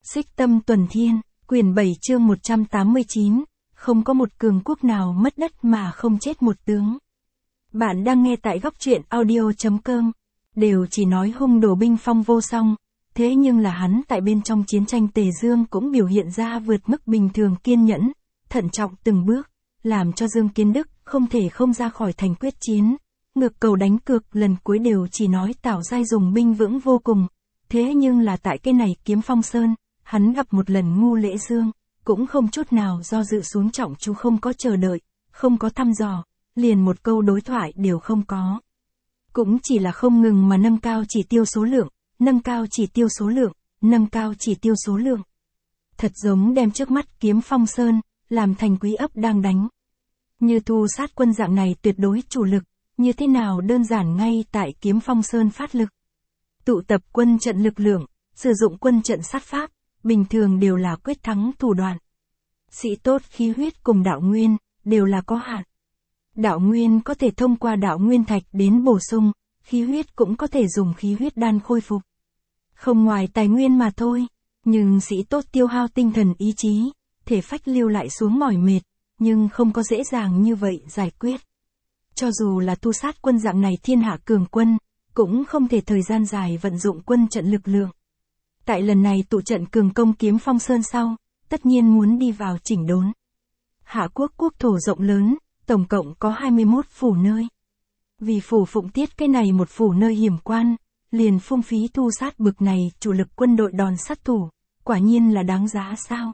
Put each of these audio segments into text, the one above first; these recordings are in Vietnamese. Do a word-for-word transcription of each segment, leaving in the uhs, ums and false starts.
Xích Tâm Tuần Thiên, quyển bảy chương một trăm tám mươi chín, không có một cường quốc nào mất đất mà không chết một tướng. Bạn đang nghe tại góc truyện audio chấm com, đều chỉ nói hung đồ binh phong vô song, thế nhưng là hắn tại bên trong chiến tranh Tề Dương cũng biểu hiện ra vượt mức bình thường kiên nhẫn, thận trọng từng bước, làm cho Dương Kiến Đức không thể không ra khỏi thành quyết chiến. Ngược cầu đánh cược lần cuối đều chỉ nói Tào Giai dùng binh vững vô cùng, thế nhưng là tại cái này Kiếm Phong Sơn, hắn gặp một lần Ngu Lễ Dương, cũng không chút nào do dự xuống trọng chú, không có chờ đợi, không có thăm dò, liền một câu đối thoại đều không có. Cũng chỉ là không ngừng mà nâng cao chỉ tiêu số lượng, nâng cao chỉ tiêu số lượng, nâng cao chỉ tiêu số lượng. Thật giống đem trước mắt Kiếm Phong Sơn, làm thành quý ấp đang đánh. Như Thu Sát Quân dạng này tuyệt đối chủ lực, như thế nào đơn giản ngay tại Kiếm Phong Sơn phát lực. Tụ tập quân trận lực lượng, sử dụng quân trận sát pháp, bình thường đều là quyết thắng thủ đoạn. Sĩ tốt khí huyết cùng đạo nguyên, đều là có hạn. Đạo nguyên có thể thông qua đạo nguyên thạch đến bổ sung, khí huyết cũng có thể dùng khí huyết đan khôi phục. Không ngoài tài nguyên mà thôi, nhưng sĩ tốt tiêu hao tinh thần ý chí, thể phách lưu lại xuống mỏi mệt, nhưng không có dễ dàng như vậy giải quyết. Cho dù là Thu Sát Quân dạng này thiên hạ cường quân, cũng không thể thời gian dài vận dụng quân trận lực lượng. Tại lần này tụ trận cường công Kiếm Phong Sơn sau, tất nhiên muốn đi vào chỉnh đốn. Hạ quốc quốc thổ rộng lớn, tổng cộng có hai mươi mốt phủ nơi. Vì phủ Phụng Tiết cái này một phủ nơi hiểm quan, liền phung phí Thu Sát bực này chủ lực quân đội đòn sát thủ, quả nhiên là đáng giá sao.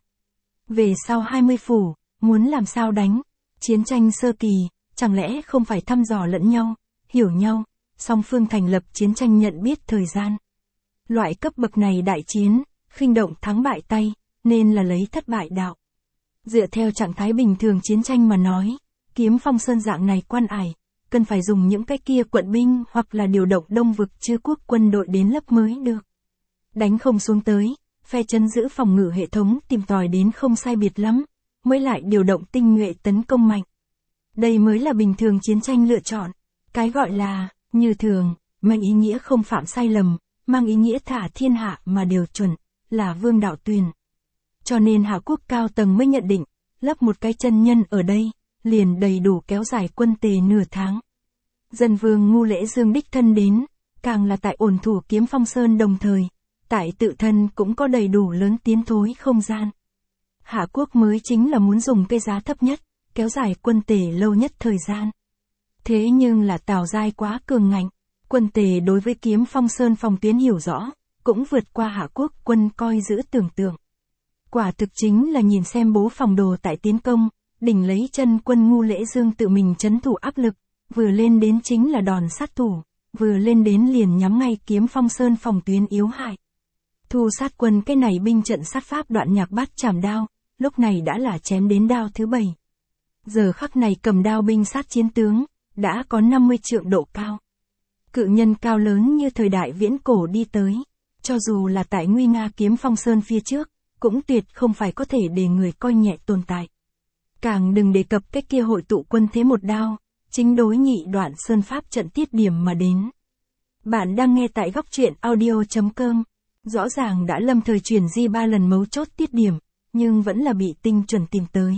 Về sau hai mươi phủ, muốn làm sao đánh, chiến tranh sơ kỳ, chẳng lẽ không phải thăm dò lẫn nhau, hiểu nhau, song phương thành lập chiến tranh nhận biết thời gian. Loại cấp bậc này đại chiến, khinh động thắng bại tay, nên là lấy thất bại đạo. Dựa theo trạng thái bình thường chiến tranh mà nói, Kiếm Phong Sơn dạng này quan ải, cần phải dùng những cái kia quận binh hoặc là điều động đông vực chư quốc quân đội đến lớp mới được. Đánh không xuống tới, phe chân giữ phòng ngự hệ thống tìm tòi đến không sai biệt lắm, mới lại điều động tinh nhuệ tấn công mạnh. Đây mới là bình thường chiến tranh lựa chọn. Cái gọi là, như thường, mang ý nghĩa không phạm sai lầm, mang ý nghĩa thả thiên hạ mà điều chuẩn, là vương đạo tuyền. Cho nên Hạ quốc cao tầng mới nhận định, lấp một cái chân nhân ở đây, liền đầy đủ kéo dài quân Tề nửa tháng. Dân vương Ngu Lễ Dương đích thân đến, càng là tại ổn thủ Kiếm Phong Sơn đồng thời, tại tự thân cũng có đầy đủ lớn tiến thối không gian. Hạ quốc mới chính là muốn dùng cái giá thấp nhất, kéo dài quân Tề lâu nhất thời gian. Thế nhưng là Tào Giai quá cường ngạnh, quân Tề đối với Kiếm Phong Sơn phòng tuyến hiểu rõ, cũng vượt qua Hạ quốc quân coi giữ tưởng tượng. Quả thực chính là nhìn xem bố phòng đồ tại tiến công, đỉnh lấy chân quân Ngu Lễ Dương tự mình trấn thủ áp lực, vừa lên đến chính là đòn sát thủ, vừa lên đến liền nhắm ngay Kiếm Phong Sơn phòng tuyến yếu hại. Thu Sát Quân cái này binh trận sát pháp đoạn nhạc bát chảm đao, lúc này đã là chém đến đao thứ bảy. Giờ khắc này cầm đao binh sát chiến tướng, đã có năm mươi trượng độ cao. Cự nhân cao lớn như thời đại viễn cổ đi tới, cho dù là tại nguy nga Kiếm Phong Sơn phía trước, cũng tuyệt không phải có thể để người coi nhẹ tồn tại. Càng đừng đề cập cái kia hội tụ quân thế một đao, chính đối nhị đoạn sơn pháp trận tiết điểm mà đến. Bạn đang nghe tại góc truyện audio chấm com, rõ ràng đã lâm thời chuyển di ba lần mấu chốt tiết điểm, nhưng vẫn là bị tinh chuẩn tìm tới.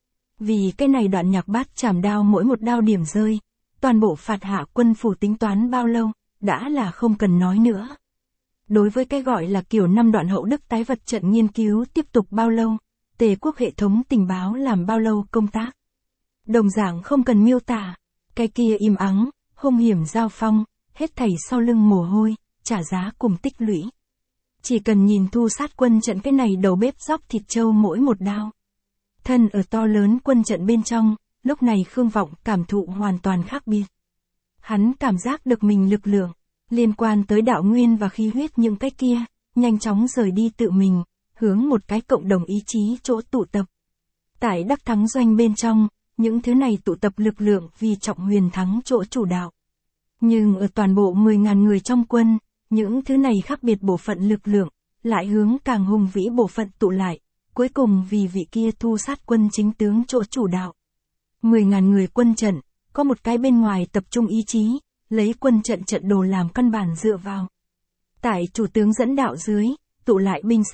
Vì cái này đoạn nhạc bát chảm đao mỗi một đao điểm rơi, toàn bộ phạt Hạ quân phủ tính toán bao lâu, đã là không cần nói nữa. Đối với cái gọi là kiểu năm đoạn hậu đức tái vật trận nghiên cứu tiếp tục bao lâu, Tề quốc hệ thống tình báo làm bao lâu công tác. Đồng dạng không cần miêu tả, cái kia im ắng, hung hiểm giao phong, hết thảy sau lưng mồ hôi, trả giá cùng tích lũy. Chỉ cần nhìn Thu Sát Quân trận cái này đầu bếp dóc thịt trâu mỗi một đao. Thân ở to lớn quân trận bên trong, lúc này Khương Vọng cảm thụ hoàn toàn khác biệt. Hắn cảm giác được mình lực lượng, liên quan tới đạo nguyên và khí huyết những cái kia, nhanh chóng rời đi tự mình, hướng một cái cộng đồng ý chí chỗ tụ tập. Tại đắc thắng doanh bên trong, những thứ này tụ tập lực lượng vì trọng huyền thắng chỗ chủ đạo. Nhưng ở toàn bộ mười ngàn người trong quân, những thứ này khác biệt bộ phận lực lượng, lại hướng càng hùng vĩ bộ phận tụ lại, cuối cùng vì vị kia Thu Sát Quân chính tướng chỗ chủ đạo. mười ngàn người quân trận, có một cái bên ngoài tập trung ý chí, lấy quân trận trận đồ làm căn bản dựa vào. Tại chủ tướng dẫn đạo dưới, tụ lại binh sát,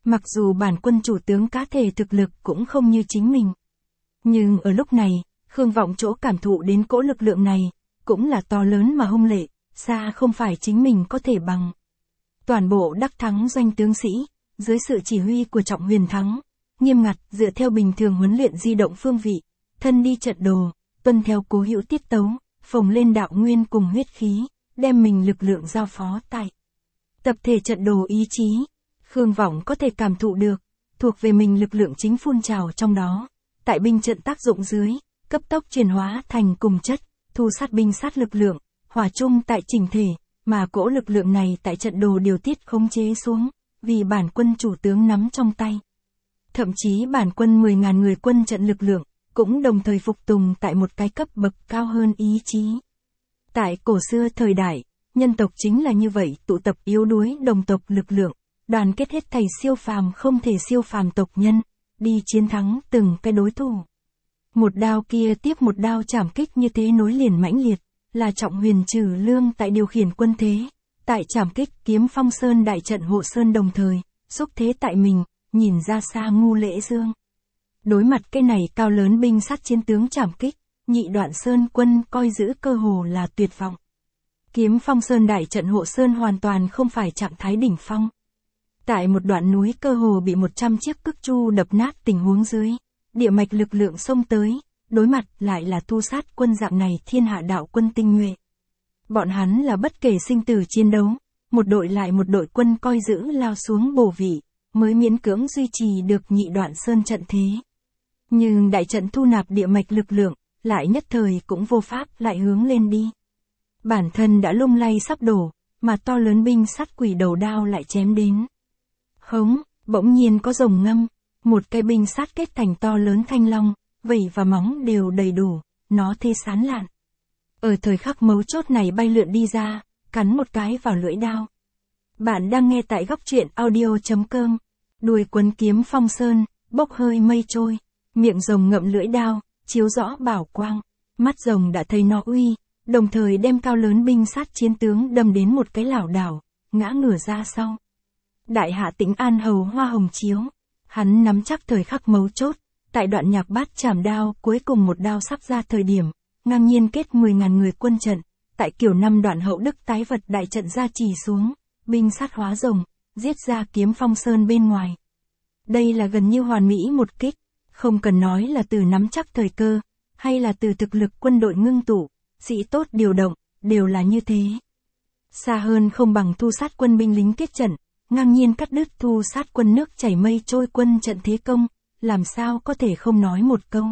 Mặc dù bản quân chủ tướng cá thể thực lực cũng không như chính mình. Nhưng ở lúc này, Khương Vọng chỗ cảm thụ đến cỗ lực lượng này, cũng là to lớn mà hung lệ, xa không phải chính mình có thể bằng. Toàn bộ đắc thắng doanh tướng sĩ, dưới sự chỉ huy của Trọng Huyền Thắng, nghiêm ngặt dựa theo bình thường huấn luyện di động phương vị, thân đi trận đồ, tuân theo cố hữu tiết tấu, phồng lên đạo nguyên cùng huyết khí, đem mình lực lượng giao phó tại tập thể trận đồ ý chí. Khương Vọng có thể cảm thụ được, thuộc về mình lực lượng chính phun trào trong đó, tại binh trận tác dụng dưới, cấp tốc chuyển hóa thành cùng chất, thu sát binh sát lực lượng, hòa chung tại chỉnh thể, mà cỗ lực lượng này tại trận đồ điều tiết khống chế xuống, vì bản quân chủ tướng nắm trong tay. Thậm chí bản quân mười ngàn người quân trận lực lượng, cũng đồng thời phục tùng tại một cái cấp bậc cao hơn ý chí. Tại cổ xưa thời đại, nhân tộc chính là như vậy, tụ tập yếu đuối đồng tộc lực lượng, đoàn kết hết thảy siêu phàm không thể siêu phàm tộc nhân, đi chiến thắng từng cái đối thủ. Một đao kia tiếp một đao chảm kích như thế nối liền mãnh liệt, là Trọng Huyền Trừ Lương tại điều khiển quân thế, tại chảm kích kiếm Phong Sơn đại trận hộ sơn đồng thời, xúc thế tại mình, nhìn ra xa ngu lễ dương. Đối mặt cái này cao lớn binh sát chiến tướng chảm kích, Nhị Đoạn Sơn quân coi giữ cơ hồ là tuyệt vọng. Kiếm Phong Sơn đại trận hộ sơn hoàn toàn không phải trạng thái đỉnh phong. Tại một đoạn núi cơ hồ bị một trăm chiếc cức chu đập nát tình huống dưới, địa mạch lực lượng xông tới, đối mặt lại là tu sát quân dạng này thiên hạ đạo quân tinh nhuệ. Bọn hắn là bất kể sinh tử chiến đấu, một đội lại một đội quân coi giữ lao xuống bổ vị, mới miễn cưỡng duy trì được Nhị Đoạn Sơn trận thế. Nhưng đại trận thu nạp địa mạch lực lượng, lại nhất thời cũng vô pháp lại hướng lên đi. Bản thân đã lung lay sắp đổ, mà to lớn binh sát quỷ đầu đao lại chém đến. Hống, bỗng nhiên có rồng ngâm, một cái binh sát kết thành to lớn thanh long, vảy và móng đều đầy đủ, nó thê sán lạn. Ở thời khắc mấu chốt này bay lượn đi ra, cắn một cái vào lưỡi đao. Bạn đang nghe tại góc truyện audio chấm com, đuôi quấn kiếm Phong Sơn, bốc hơi mây trôi, miệng rồng ngậm lưỡi đao, chiếu rõ bảo quang, mắt rồng đã thấy nó uy, đồng thời đem cao lớn binh sát chiến tướng đâm đến một cái lảo đảo, ngã ngửa ra sau. Đại hạ Tĩnh An hầu hoa hồng chiếu, hắn nắm chắc thời khắc mấu chốt, tại đoạn nhạc bát chảm đao cuối cùng một đao sắp ra thời điểm, ngang nhiên kết mười ngàn người quân trận, tại kiểu năm đoạn hậu đức tái vật đại trận ra chỉ xuống, binh sát hóa rồng, giết ra kiếm Phong Sơn bên ngoài. Đây là gần như hoàn mỹ một kích, không cần nói là từ nắm chắc thời cơ, hay là từ thực lực quân đội ngưng tụ, sĩ tốt điều động, đều là như thế. Xa hơn không bằng thu sát quân binh lính kết trận, ngang nhiên cắt đứt thu sát quân nước chảy mây trôi quân trận thế công, làm sao có thể không nói một câu.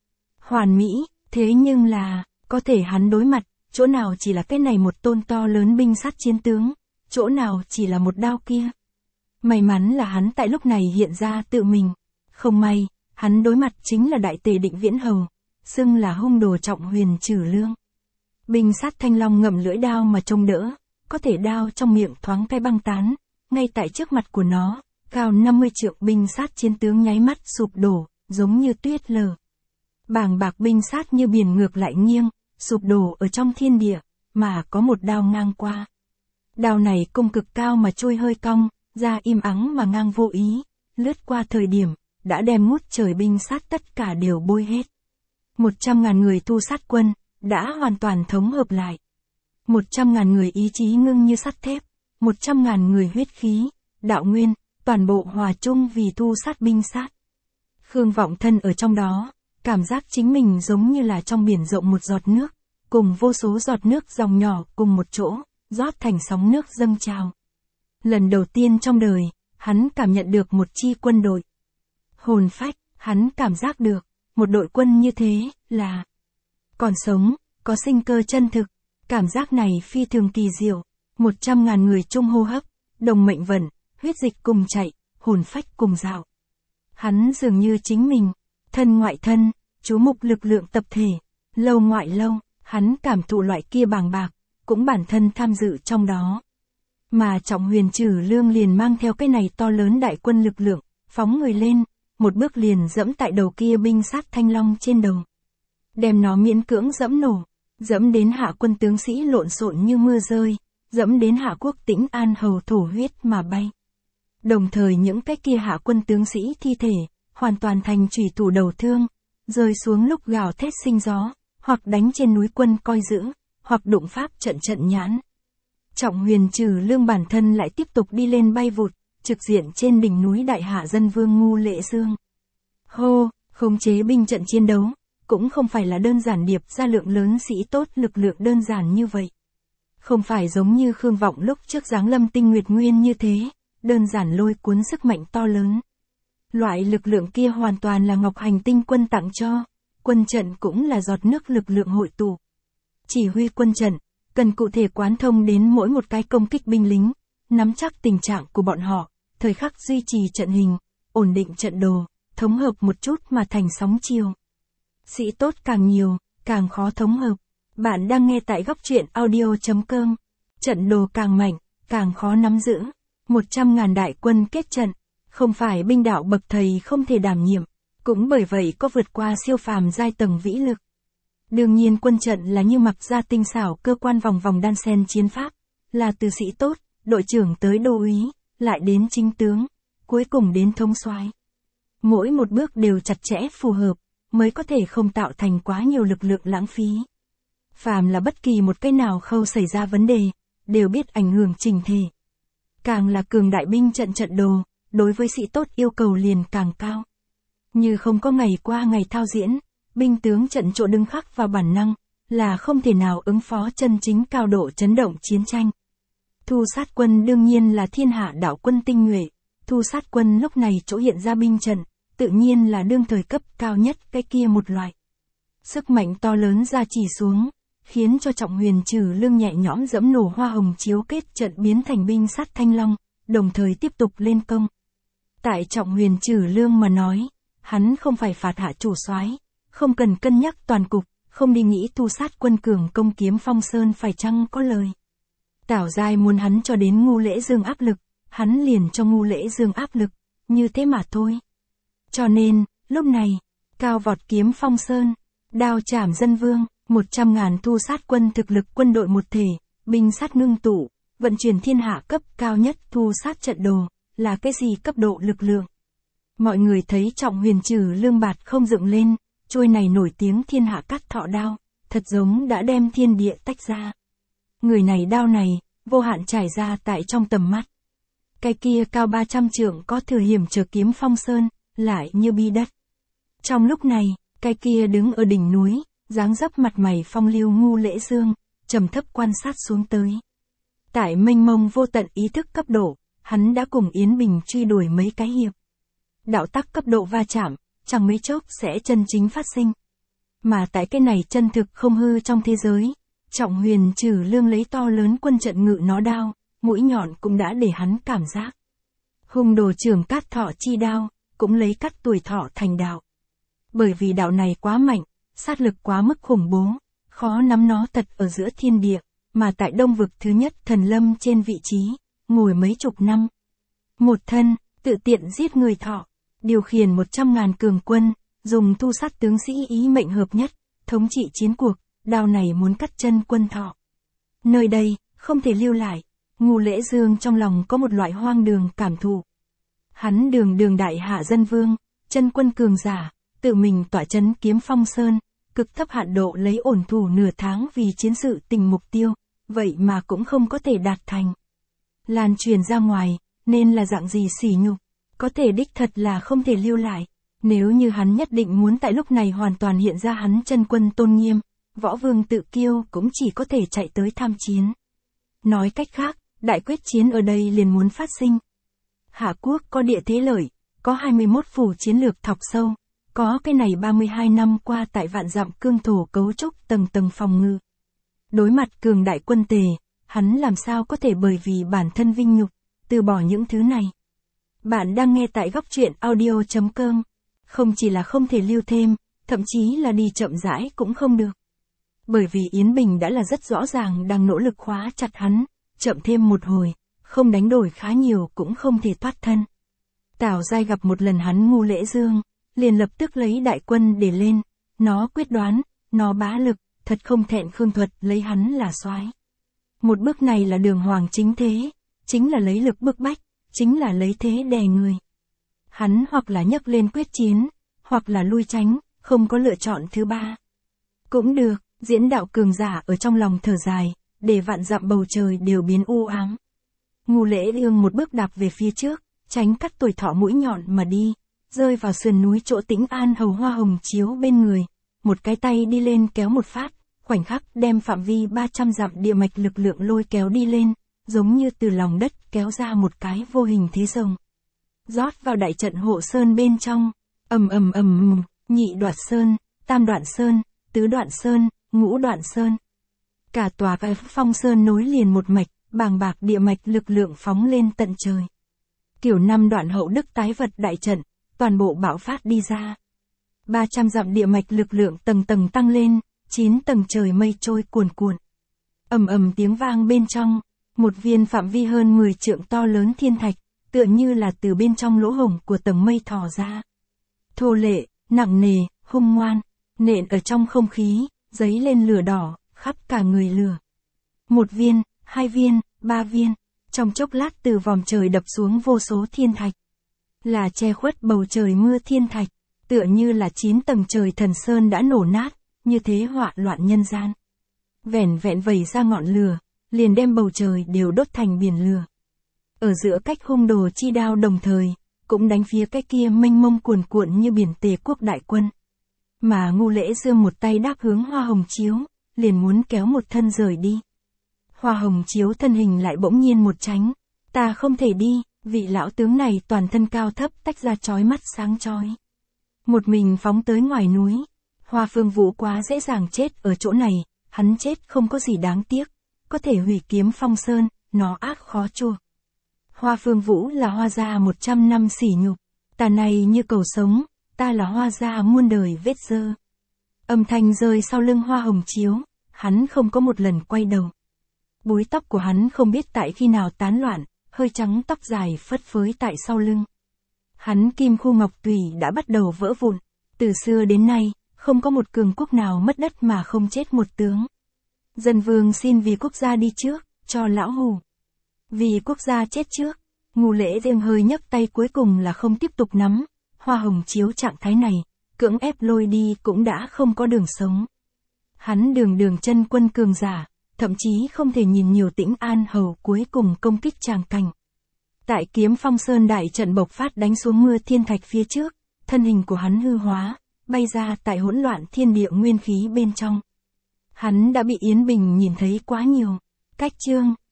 Hoàn mỹ, thế nhưng là, có thể hắn đối mặt, chỗ nào chỉ là cái này một tôn to lớn binh sát chiến tướng, chỗ nào chỉ là một đao kia. May mắn là hắn tại lúc này hiện ra tự mình, không may, hắn đối mặt chính là đại tề Định Viễn Hầu, xưng là hung đồ Trọng Huyền Trừ Lương. Binh sát thanh long ngậm lưỡi đao mà trông đỡ, có thể đao trong miệng thoáng cái băng tán, ngay tại trước mặt của nó, cao năm mươi triệu binh sát chiến tướng nháy mắt sụp đổ, giống như tuyết lở. Bàng bạc binh sát như biển ngược lại nghiêng, sụp đổ ở trong thiên địa, mà có một đao ngang qua. Đao này cung cực cao mà trôi hơi cong, ra im ắng mà ngang vô ý, lướt qua thời điểm, đã đem ngút trời binh sát tất cả đều bôi hết. Một trăm ngàn người thu sát quân, đã hoàn toàn thống hợp lại. Một trăm ngàn người ý chí ngưng như sắt thép, một trăm ngàn người huyết khí, đạo nguyên, toàn bộ hòa chung vì thu sát binh sát. Khương Vọng thân ở trong đó, cảm giác chính mình giống như là trong biển rộng một giọt nước, cùng vô số giọt nước dòng nhỏ cùng một chỗ, rót thành sóng nước dâng trào. Lần đầu tiên trong đời, hắn cảm nhận được một chi quân đội. Hồn phách, hắn cảm giác được, một đội quân như thế, là còn sống, có sinh cơ chân thực. Cảm giác này phi thường kỳ diệu, một trăm ngàn người chung hô hấp, đồng mệnh vận, huyết dịch cùng chạy, hồn phách cùng dạo. Hắn dường như chính mình, thân ngoại thân, chú mục lực lượng tập thể, lâu ngoại lâu, hắn cảm thụ loại kia bàng bạc, cũng bản thân tham dự trong đó. Mà Trọng Huyền Trừ Lương liền mang theo cái này to lớn đại quân lực lượng, phóng người lên, một bước liền dẫm tại đầu kia binh sát thanh long trên đầu. Đem nó miễn cưỡng dẫm nổ, dẫm đến hạ quân tướng sĩ lộn xộn như mưa rơi, dẫm đến hạ quốc Tĩnh An hầu thổ huyết mà bay. Đồng thời những cái kia hạ quân tướng sĩ thi thể, hoàn toàn thành chủy thủ đầu thương, rơi xuống lúc gào thét sinh gió, hoặc đánh trên núi quân coi giữ, hoặc đụng pháp trận trận nhãn. Trọng Huyền Trừ Lương bản thân lại tiếp tục đi lên bay vụt, trực diện trên đỉnh núi đại hạ dân vương Ngu Lễ Dương. Hô, khống chế binh trận chiến đấu, cũng không phải là đơn giản điệp ra lượng lớn sĩ tốt lực lượng đơn giản như vậy. Không phải giống như Khương Vọng lúc trước giáng lâm tinh nguyệt nguyên như thế, đơn giản lôi cuốn sức mạnh to lớn. Loại lực lượng kia hoàn toàn là Ngọc Hành Tinh quân tặng cho, quân trận cũng là giọt nước lực lượng hội tụ. Chỉ huy quân trận, cần cụ thể quán thông đến mỗi một cái công kích binh lính, nắm chắc tình trạng của bọn họ, thời khắc duy trì trận hình, ổn định trận đồ, thống hợp một chút mà thành sóng chiều. Sĩ tốt càng nhiều, càng khó thống hợp. Bạn đang nghe tại góc truyện audio chấm com. Trận đồ càng mạnh, càng khó nắm giữ. Một trăm ngàn đại quân kết trận, không phải binh đạo bậc thầy không thể đảm nhiệm, cũng bởi vậy có vượt qua siêu phàm giai tầng vĩ lực. Đương nhiên quân trận là như mặc ra tinh xảo cơ quan vòng vòng đan xen chiến pháp, là từ sĩ tốt, đội trưởng tới đô úy, lại đến chính tướng, cuối cùng đến thống soái. Mỗi một bước đều chặt chẽ phù hợp, mới có thể không tạo thành quá nhiều lực lượng lãng phí. Phàm là bất kỳ một cái nào khâu xảy ra vấn đề, đều biết ảnh hưởng chỉnh thể. Càng là cường đại binh trận trận đồ, đối với sĩ tốt yêu cầu liền càng cao. Như không có ngày qua ngày thao diễn, binh tướng trận chỗ đứng khắc vào bản năng, là không thể nào ứng phó chân chính cao độ chấn động chiến tranh. Thu sát quân đương nhiên là thiên hạ đạo quân tinh nhuệ, thu sát quân lúc này chỗ hiện ra binh trận, tự nhiên là đương thời cấp cao nhất cái kia một loại. Sức mạnh to lớn ra chỉ xuống, khiến cho Trọng Huyền Trừ Lương nhẹ nhõm dẫm nổ hoa hồng chiếu kết trận biến thành binh sát thanh long, đồng thời tiếp tục lên công. Tại Trọng Huyền Trừ Lương mà nói, hắn không phải phạt hạ chủ soái, không cần cân nhắc toàn cục, không đi nghĩ thu sát quân cường công kiếm Phong Sơn phải chăng có lời. Tảo Giai muốn hắn cho đến Ngu Lễ Dương áp lực, hắn liền cho Ngu Lễ Dương áp lực, như thế mà thôi. Cho nên, lúc này, cao vọt kiếm Phong Sơn, đao chảm dân vương, một trăm ngàn thu sát quân thực lực quân đội một thể, binh sát ngưng tụ, vận chuyển thiên hạ cấp cao nhất thu sát trận đồ, là cái gì cấp độ lực lượng. Mọi người thấy Trọng Huyền Trừ Lương bạt không dựng lên, trôi này nổi tiếng thiên hạ cắt thọ đao, thật giống đã đem thiên địa tách ra. Người này đao này, vô hạn trải ra tại trong tầm mắt. Cái kia cao ba trăm trượng có thừa hiểm trở kiếm Phong Sơn, lại như bi đất. Trong lúc này, cái kia đứng ở đỉnh núi, dáng dấp mặt mày phong lưu Ngu Lễ Dương, trầm thấp quan sát xuống tới. Tại mênh mông vô tận ý thức cấp độ, hắn đã cùng Yến Bình truy đuổi mấy cái hiệp. Đạo tắc cấp độ va chạm, chẳng mấy chốc sẽ chân chính phát sinh. Mà tại cái này chân thực không hư trong thế giới, Trọng Huyền Trừ Lương lấy to lớn quân trận ngự nó đao, mũi nhọn cũng đã để hắn cảm giác. Hung đồ trưởng cát thọ chi đao, cũng lấy cắt tuổi thọ thành đạo. Bởi vì đạo này quá mạnh, sát lực quá mức khủng bố, khó nắm nó tật ở giữa thiên địa, mà tại đông vực thứ nhất thần lâm trên vị trí, ngồi mấy chục năm. Một thân, tự tiện giết người thọ, điều khiển một trăm ngàn cường quân, dùng thu sát tướng sĩ ý mệnh hợp nhất, thống trị chiến cuộc, đao này muốn cắt chân quân thọ. Nơi đây, không thể lưu lại, Ngu Lễ Dương trong lòng có một loại hoang đường cảm thụ. Hắn đường đường đại hạ dân vương, chân quân cường giả, tự mình tỏa chấn kiếm Phong Sơn, cực thấp hạn độ lấy ổn thủ nửa tháng vì chiến sự tình mục tiêu, vậy mà cũng không có thể đạt thành. Lan truyền ra ngoài, nên là dạng gì sỉ nhục, có thể đích thật là không thể lưu lại. Nếu như hắn nhất định muốn tại lúc này hoàn toàn hiện ra hắn chân quân tôn nghiêm, võ vương tự kiêu cũng chỉ có thể chạy tới tham chiến. Nói cách khác, đại quyết chiến ở đây liền muốn phát sinh. Hạ quốc có địa thế lợi, có hai mươi mốt phủ chiến lược thọc sâu, có cái này ba mươi hai năm qua tại vạn dặm cương thổ cấu trúc tầng tầng phòng ngự. Đối mặt cường đại quân tề, hắn làm sao có thể bởi vì bản thân vinh nhục, từ bỏ những thứ này. Bạn đang nghe tại góc truyện audio chấm com. Không chỉ là không thể lưu thêm, thậm chí là đi chậm rãi cũng không được. Bởi vì Yến Bình đã là rất rõ ràng đang nỗ lực khóa chặt hắn, chậm thêm một hồi, không đánh đổi khá nhiều cũng không thể thoát thân. Tảo Giai gặp một lần hắn Ngu Lễ Dương, liền lập tức lấy đại quân để lên, nó quyết đoán, nó bá lực, thật không thẹn Khương Thuật lấy hắn là soái. Một bước này là đường hoàng chính thế, chính là lấy lực bức bách, chính là lấy thế đè người. Hắn hoặc là nhấc lên quyết chiến, hoặc là lui tránh, không có lựa chọn thứ ba. Cũng được, diễn đạo cường giả ở trong lòng thở dài, để vạn dặm bầu trời đều biến u ám. Ngũ Lễ Ương một bước đạp về phía trước, tránh cắt tuổi thọ mũi nhọn mà đi, rơi vào sườn núi chỗ Tĩnh An hầu Hoa Hồng Chiếu bên người, một cái tay đi lên kéo một phát, khoảnh khắc đem phạm vi ba trăm dặm địa mạch lực lượng lôi kéo đi lên, giống như từ lòng đất kéo ra một cái vô hình thế rồng. Rót vào đại trận hộ sơn bên trong, ầm ầm ầm, nhị đoạn sơn, tam đoạn sơn, tứ đoạn sơn, ngũ đoạn sơn. Cả tòa cái phong sơn nối liền một mạch, bàng bạc địa mạch lực lượng phóng lên tận trời. Kiểu năm đoạn hậu đức tái vật đại trận, toàn bộ bạo phát đi ra. ba trăm dặm địa mạch lực lượng tầng tầng tăng lên, chín tầng trời mây trôi cuồn cuộn. Ầm ầm tiếng vang bên trong, một viên phạm vi hơn mười trượng to lớn thiên thạch, tựa như là từ bên trong lỗ hổng của tầng mây thò ra. Thô lệ, nặng nề, hung ngoan, nện ở trong không khí, giấy lên lửa đỏ, khắp cả người lửa. Một viên, hai viên, ba viên, trong chốc lát từ vòm trời đập xuống vô số thiên thạch. Là che khuất bầu trời mưa thiên thạch, tựa như là chín tầng trời thần sơn đã nổ nát, như thế họa loạn nhân gian. Vẻn vẹn vẩy ra ngọn lửa, liền đem bầu trời đều đốt thành biển lửa. Ở giữa cách hung đồ chi đao đồng thời, cũng đánh phía cái kia mênh mông cuồn cuộn như biển Tề quốc đại quân. Mà Ngũ Lễ Dương một tay đáp hướng Hoa Hồng Chiếu, liền muốn kéo một thân rời đi. Hoa Hồng Chiếu thân hình lại bỗng nhiên một tránh, ta không thể đi, vị lão tướng này toàn thân cao thấp tách ra chói mắt sáng chói. Một mình phóng tới ngoài núi, Hoa Phương Vũ quá dễ dàng chết ở chỗ này, hắn chết không có gì đáng tiếc, có thể hủy kiếm phong sơn, nó ác khó chua. Hoa Phương Vũ là Hoa gia một trăm năm sỉ nhục, ta này như cầu sống, ta là Hoa gia muôn đời vết dơ. Âm thanh rơi sau lưng Hoa Hồng Chiếu, hắn không có một lần quay đầu. Búi tóc của hắn không biết tại khi nào tán loạn, hơi trắng tóc dài phất phới tại sau lưng. Hắn kim khu ngọc tùy đã bắt đầu vỡ vụn, từ xưa đến nay, không có một cường quốc nào mất đất mà không chết một tướng. Dân vương xin vì quốc gia đi trước, cho lão hù. Vì quốc gia chết trước, Ngũ Lễ Dương hơi nhấc tay cuối cùng là không tiếp tục nắm, Hoa Hồng Chiếu trạng thái này, cưỡng ép lôi đi cũng đã không có đường sống. Hắn đường đường chân quân cường giả, thậm chí không thể nhìn nhiều Tĩnh An hầu cuối cùng công kích tràng cảnh. Tại Kiếm Phong Sơn đại trận bộc phát đánh xuống mưa thiên thạch phía trước, thân hình của hắn hư hóa, bay ra tại hỗn loạn thiên địa nguyên khí bên trong. Hắn đã bị Yến Bình nhìn thấy quá nhiều. Cách chương